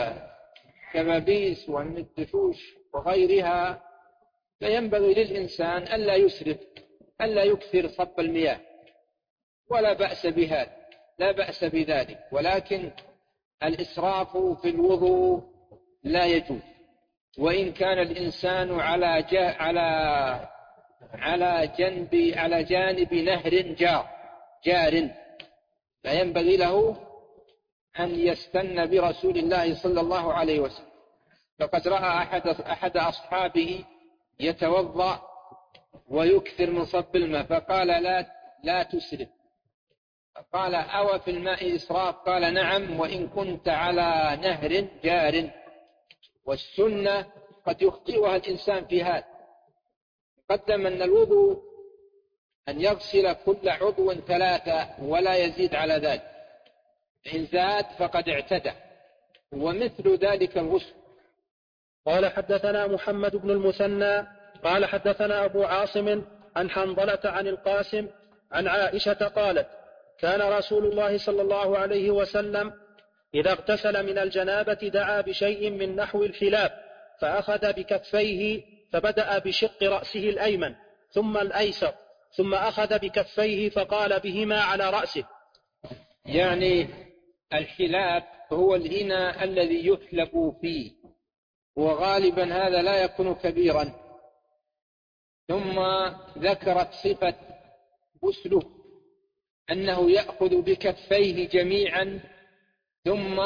كبابيس ومن الدشوش وغيرها، فينبغي للإنسان ألا يسرف، ألا يكثر صب المياه، ولا بأس بهذا، لا بأس بذلك، ولكن الإسراف في الوضوء لا يجوز. وإن كان الإنسان على على على جنب على جانب نهر جار جار فينبغي له أن يستن برسول الله صلى الله عليه وسلم. فقد رأى أحد أحد أصحابه يتوضأ ويكثر من صب الماء، فقال: لا لا تسرف. قال: أو في الماء إسراف؟ قال: نعم، وإن كنت على نهر جار. والسنة قد يخطئها الإنسان في هذا. قدم أن الوضوء أن يغسل كل عضو ثلاثة ولا يزيد على ذلك، إن زاد فقد اعتدى، ومثل ذلك الغسل. قال حدثنا محمد بن المثنى قال حدثنا أبو عاصم عن حنظلة عن القاسم عن عائشة قالت: كان رسول الله صلى الله عليه وسلم إذا اغتسل من الجنابة دعا بشيء من نحو الحلاب، فأخذ بكفيه فبدأ بشق رأسه الأيمن ثم الأيسر، ثم أخذ بكفيه فقال بهما على رأسه. يعني الحلاب هو الإناء الذي يحلب فيه، وغالبا هذا لا يكون كبيرا. ثم ذكرت صفة غسله أنه يأخذ بكفيه جميعا، ثم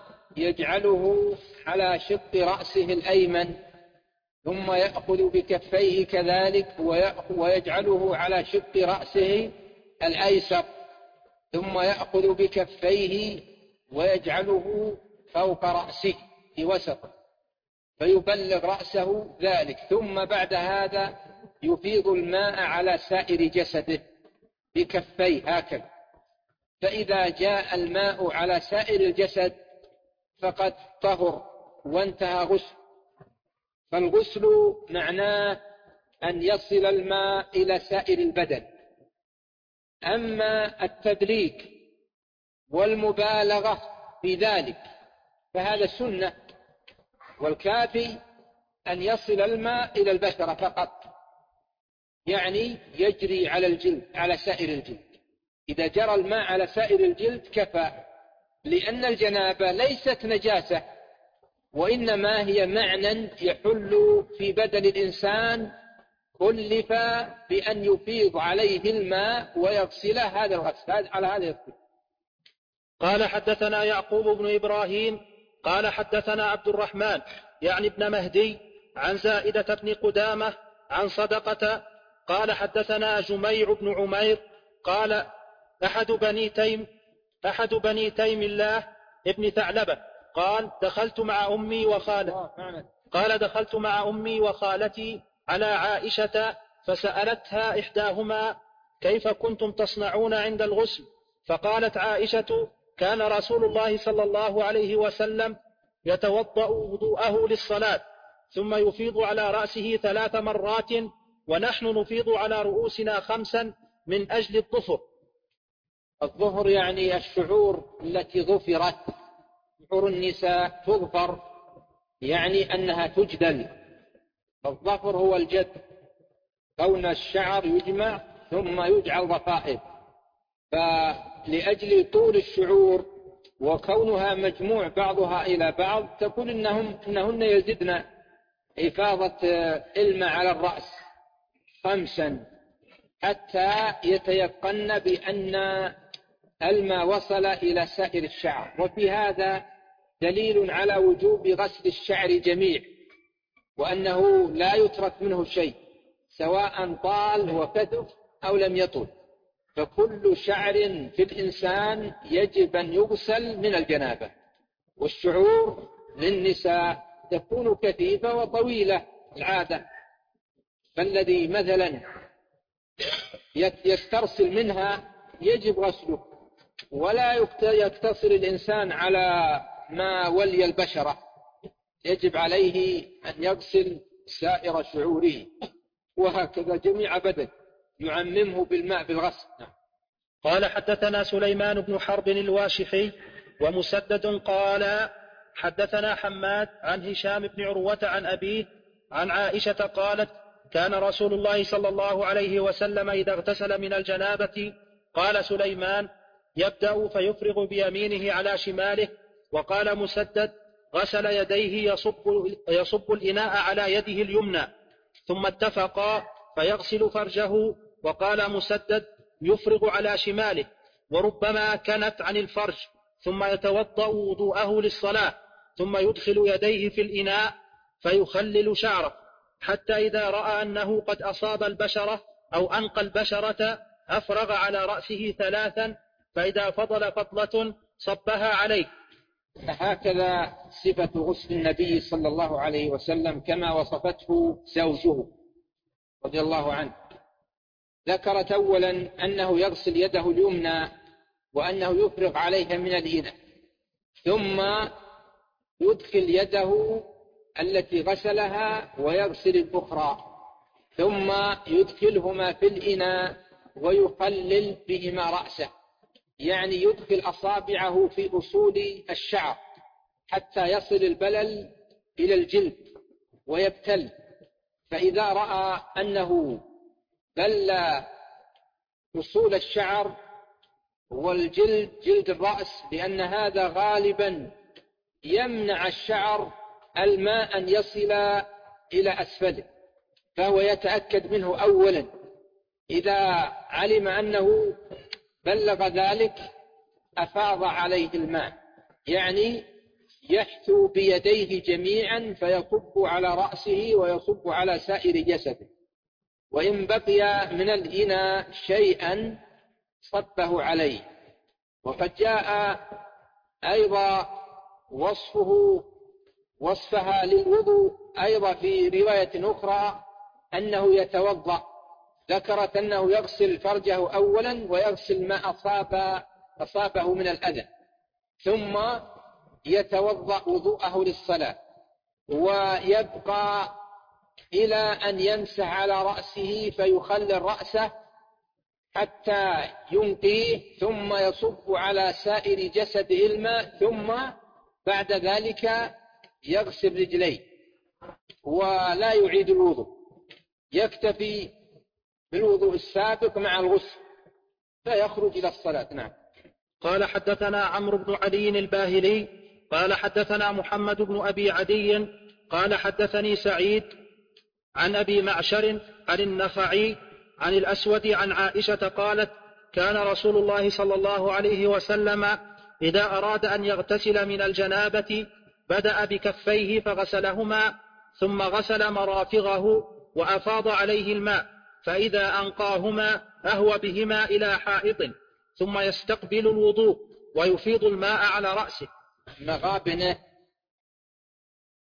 يجعله على شق رأسه الأيمن، ثم يأخذ بكفيه كذلك ويجعله على شق رأسه الأيسر، ثم يأخذ بكفيه ويجعله فوق رأسه في وسطه فيبلغ رأسه ذلك، ثم بعد هذا يفيض الماء على سائر جسده بكفيه هكذا. فإذا جاء الماء على سائر الجسد فقد طهر وانتهى غسل. فالغسل معناه أن يصل الماء إلى سائر البدن. أما التدليك والمبالغة في ذلك فهذا سنة، والكافي أن يصل الماء إلى البشرة فقط، يعني يجري على الجلد على سائر الجلد. إذا جرى الماء على سائر الجلد كفى، لأن الجنابة ليست نجاسة، وإنما هي معنى يحل في بدن الإنسان، كلف بأن يفيض عليه الماء ويغسله هذا الغسل على هذا الغسل. قال حدثنا يعقوب بن إبراهيم قال حدثنا عبد الرحمن يعني ابن مهدي عن زائدة بن قدامة عن صدقة قال حدثنا جميع بن عمير قال أحد بني تيم أحد بني تيم الله ابن ثعلبة قال دخلت مع أمي وخالتي قال دخلت مع أمي وخالتي على عائشة فسألتها إحداهما كيف كنتم تصنعون عند الغسل؟ فقالت عائشة كان رسول الله صلى الله عليه وسلم يتوضأ وضوءه للصلاة ثم يفيض على رأسه ثلاث مرات، ونحن نفيض على رؤوسنا خمسا من أجل الظفر. الظهر يعني الشعور التي ظفرت، شعور النساء تظفر يعني أنها تجدل. الظفر هو الجد، كون الشعر يجمع ثم يجعل ضفائر، فلأجل طول الشعور وكونها مجموع بعضها إلى بعض تقول إنهم إنهن يزدن إفاضة الماء على الرأس خمسا حتى يتيقن بأن الماء وصل إلى سائر الشعر. وفي هذا دليل على وجوب غسل الشعر جميع، وأنه لا يترك منه شيء سواء طال وكثف أو لم يطل، فكل شعر في الإنسان يجب أن يغسل من الجنابة. والشعور للنساء تكون كثيفة وطويلة العادة، فالذي مثلا يسترسل منها يجب غسله، ولا يقتصر الإنسان على ما ولي البشرة، يجب عليه أن يغسل سائر شعوره، وهكذا جميع بدن يعممه بالماء بالغسل. قال حدثنا سليمان بن حرب الواشحي ومسدد قال حدثنا حماد عن هشام بن عروة عن أبيه عن عائشة قالت كان رسول الله صلى الله عليه وسلم إذا اغتسل من الجنابة قال سليمان يبدأ فيفرغ بيمينه على شماله. وقال مسدد غسل يديه يصب, يصب الإناء على يده اليمنى ثم اتفقا فيغسل فرجه. وقال مسدد يفرغ على شماله وربما كانت عن الفرج ثم يتوضأ وضوءه للصلاة ثم يدخل يديه في الإناء فيخلل شعره حتى إذا رأى أنه قد أصاب البشرة أو أنقى البشرة أفرغ على رأسه ثلاثا فإذا فضل فضلة صبها عليه. هكذا صفة غسل النبي صلى الله عليه وسلم كما وصفته زوجه رضي الله عنه. ذكرت أولا أنه يغسل يده اليمنى وأنه يفرغ عليها من الإناء، ثم يدخل يده التي غسلها ويغسل الأخرى، ثم يدخلهما في الإناء ويخلل بهما رأسه، يعني يدخل أصابعه في أصول الشعر حتى يصل البلل إلى الجلد ويبتل. فإذا رأى أنه بل أصول الشعر والجلد جلد الرأس، لأن هذا غالبا يمنع الشعر الماء أن يصل إلى أسفله، فهو يتأكد منه أولا. إذا علم أنه بلغ ذلك أفاض عليه الماء، يعني يحثو بيديه جميعا فيصب على رأسه ويصب على سائر جسده، وإن بقي من الإناء شيئا صبه عليه. وقد جاء أيضا وصفه وصفها للوضوء أيضا في رواية أخرى أنه يتوضأ، ذكرت أنه يغسل فرجه أولا ويغسل ما أصاب أصابه من الأذى، ثم يتوضأ وضوءه للصلاة، ويبقى إلى أن يمسح على رأسه فيخلل رأسه حتى ينقيه، ثم يصب على سائر جسده الماء، ثم بعد ذلك يغسل رجليه ولا يعيد الوضوء، يكتفي بالوضوء السابق مع الغسل فيخرج إلى الصلاة. نعم. قال حدثنا عمرو بن علي الباهلي قال حدثنا محمد بن أبي عدي قال حدثني سعيد عن أبي معشر عن النخعي عن الأسود عن عائشة قالت كان رسول الله صلى الله عليه وسلم إذا أراد أن يغتسل من الجنابة بدأ بكفيه فغسلهما ثم غسل مرافغه وأفاض عليه الماء، فإذا أنقاهما أهوى بهما إلى حائط ثم يستقبل الوضوء ويفيض الماء على رأسه. مغابنه